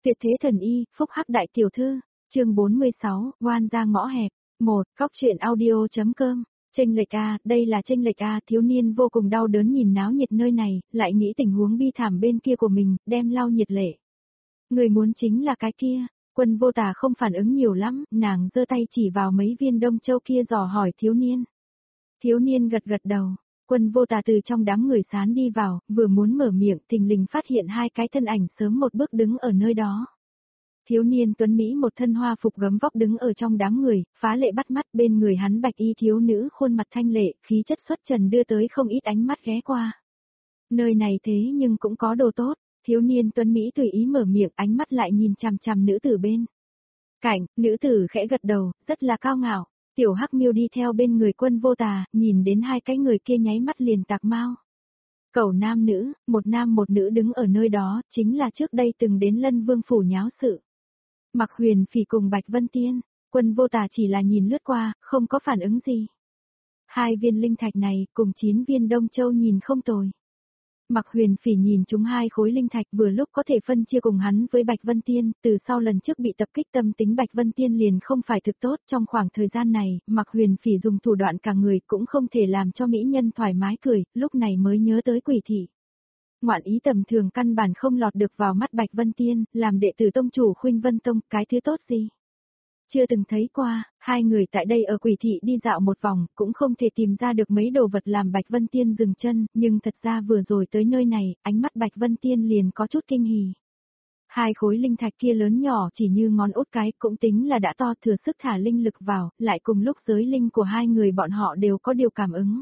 Tuyệt thế thần y, phúc hắc đại tiểu thư, chương 46, oan ra ngõ hẹp. 1. Cóc truyện audio.com. Chênh lệch A, đây là chênh lệch A, thiếu niên vô cùng đau đớn nhìn náo nhiệt nơi này, lại nghĩ tình huống bi thảm bên kia của mình, đem lau nhiệt lệ. Người muốn chính là cái kia. Quân Vô Tà không phản ứng nhiều lắm, nàng giơ tay chỉ vào mấy viên đông châu kia dò hỏi thiếu niên. Thiếu niên gật gật đầu. Quân Vô Tà từ trong đám người sán đi vào, vừa muốn mở miệng, thình lình phát hiện hai cái thân ảnh sớm một bước đứng ở nơi đó. Thiếu niên tuấn Mỹ một thân hoa phục gấm vóc đứng ở trong đám người, phá lệ bắt mắt, bên người hắn bạch y thiếu nữ khuôn mặt thanh lệ, khí chất xuất trần đưa tới không ít ánh mắt ghé qua. Nơi này thế nhưng cũng có đồ tốt, thiếu niên tuấn Mỹ tùy ý mở miệng, ánh mắt lại nhìn chằm chằm nữ tử bên cạnh, nữ tử khẽ gật đầu, rất là cao ngạo. Tiểu Hắc Miêu đi theo bên người Quân Vô Tà, nhìn đến hai cái người kia nháy mắt liền tạc mau. Cẩu nam nam một nữ đứng ở nơi đó, chính là trước đây từng đến Lân Vương phủ nháo sự. Mặc Huyền Phỉ cùng Bạch Vân Tiên, Quân Vô Tà chỉ là nhìn lướt qua, không có phản ứng gì. Hai viên linh thạch này cùng 9 viên Đông Châu nhìn không tồi. Mặc Huyền Phỉ nhìn chúng hai khối linh thạch vừa lúc có thể phân chia cùng hắn với Bạch Vân Tiên, từ sau lần trước bị tập kích tâm tính Bạch Vân Tiên liền không phải thực tốt, trong khoảng thời gian này, Mặc Huyền Phỉ dùng thủ đoạn cả người cũng không thể làm cho mỹ nhân thoải mái cười, lúc này mới nhớ tới Quỷ thị. Ngoạn ý tầm thường căn bản không lọt được vào mắt Bạch Vân Tiên, làm đệ tử tông chủ Khuynh Vân Tông, cái thứ tốt gì? Chưa từng thấy qua, hai người tại đây ở Quỷ thị đi dạo một vòng, cũng không thể tìm ra được mấy đồ vật làm Bạch Vân Tiên dừng chân, nhưng thật ra vừa rồi tới nơi này, ánh mắt Bạch Vân Tiên liền có chút kinh hỉ. Hai khối linh thạch kia lớn nhỏ chỉ như ngón út cái, cũng tính là đã to, thừa sức thả linh lực vào, lại cùng lúc giới linh của hai người bọn họ đều có điều cảm ứng.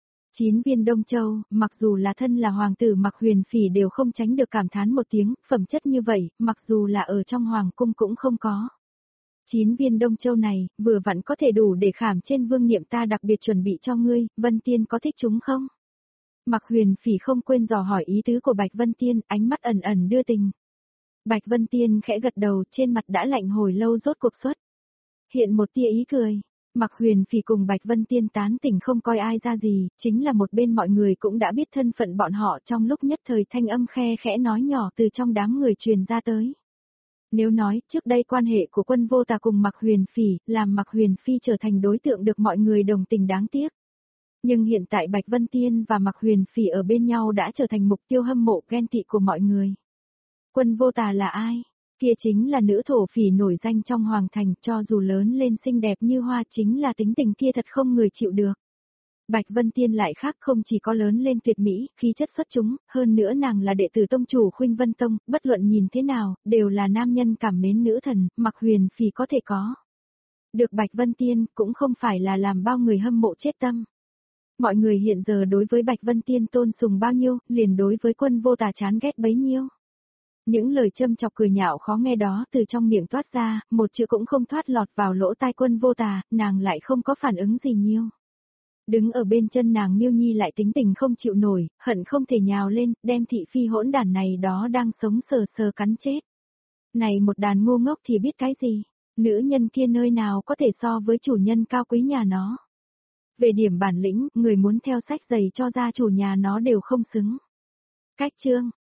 9 viên Đông Châu, mặc dù là thân là hoàng tử Mặc Huyền Phỉ đều không tránh được cảm thán một tiếng, phẩm chất như vậy, mặc dù là ở trong hoàng cung cũng không có. 9 viên Đông Châu này, vừa vặn có thể đủ để khảm trên vương niệm ta đặc biệt chuẩn bị cho ngươi, Vân Tiên có thích chúng không? Mặc Huyền Phỉ không quên dò hỏi ý tứ của Bạch Vân Tiên, ánh mắt ẩn ẩn đưa tình. Bạch Vân Tiên khẽ gật đầu, trên mặt đã lạnh hồi lâu rốt cuộc xuất. Hiện một tia ý cười. Mặc Huyền Phỉ cùng Bạch Vân Tiên tán tỉnh không coi ai ra gì, chính là một bên mọi người cũng đã biết thân phận bọn họ, trong lúc nhất thời thanh âm khe khẽ nói nhỏ từ trong đám người truyền ra tới. Nếu nói, trước đây quan hệ của Quân Vô Tà cùng Mặc Huyền Phỉ, làm Mặc Huyền Phi trở thành đối tượng được mọi người đồng tình đáng tiếc. Nhưng hiện tại Bạch Vân Tiên và Mặc Huyền Phỉ ở bên nhau đã trở thành mục tiêu hâm mộ ghen tị của mọi người. Quân Vô Tà là ai? Kia chính là nữ thổ phỉ nổi danh trong hoàng thành, cho dù lớn lên xinh đẹp như hoa, chính là tính tình kia thật không người chịu được. Bạch Vân Tiên lại khác, không chỉ có lớn lên tuyệt mỹ, khí chất xuất chúng, hơn nữa nàng là đệ tử tông chủ Khuynh Vân Tông, bất luận nhìn thế nào, đều là nam nhân cảm mến nữ thần, Mặc Huyền Phỉ có thể có. Được Bạch Vân Tiên, cũng không phải là làm bao người hâm mộ chết tâm. Mọi người hiện giờ đối với Bạch Vân Tiên tôn sùng bao nhiêu, liền đối với Quân Vô Tà chán ghét bấy nhiêu. Những lời châm chọc cười nhạo khó nghe đó từ trong miệng toát ra, một chữ cũng không thoát lọt vào lỗ tai Quân Vô Tà, nàng lại không có phản ứng gì nhiều. Đứng ở bên chân nàng Miêu Nhi lại tính tình không chịu nổi, hận không thể nhào lên, đem thị phi hỗn đản này đó đang sống sờ sờ cắn chết. Này một đàn ngu ngốc thì biết cái gì, nữ nhân kia nơi nào có thể so với chủ nhân cao quý nhà nó. Về điểm bản lĩnh, người muốn theo sách giày cho gia chủ nhà nó đều không xứng. Cách chương.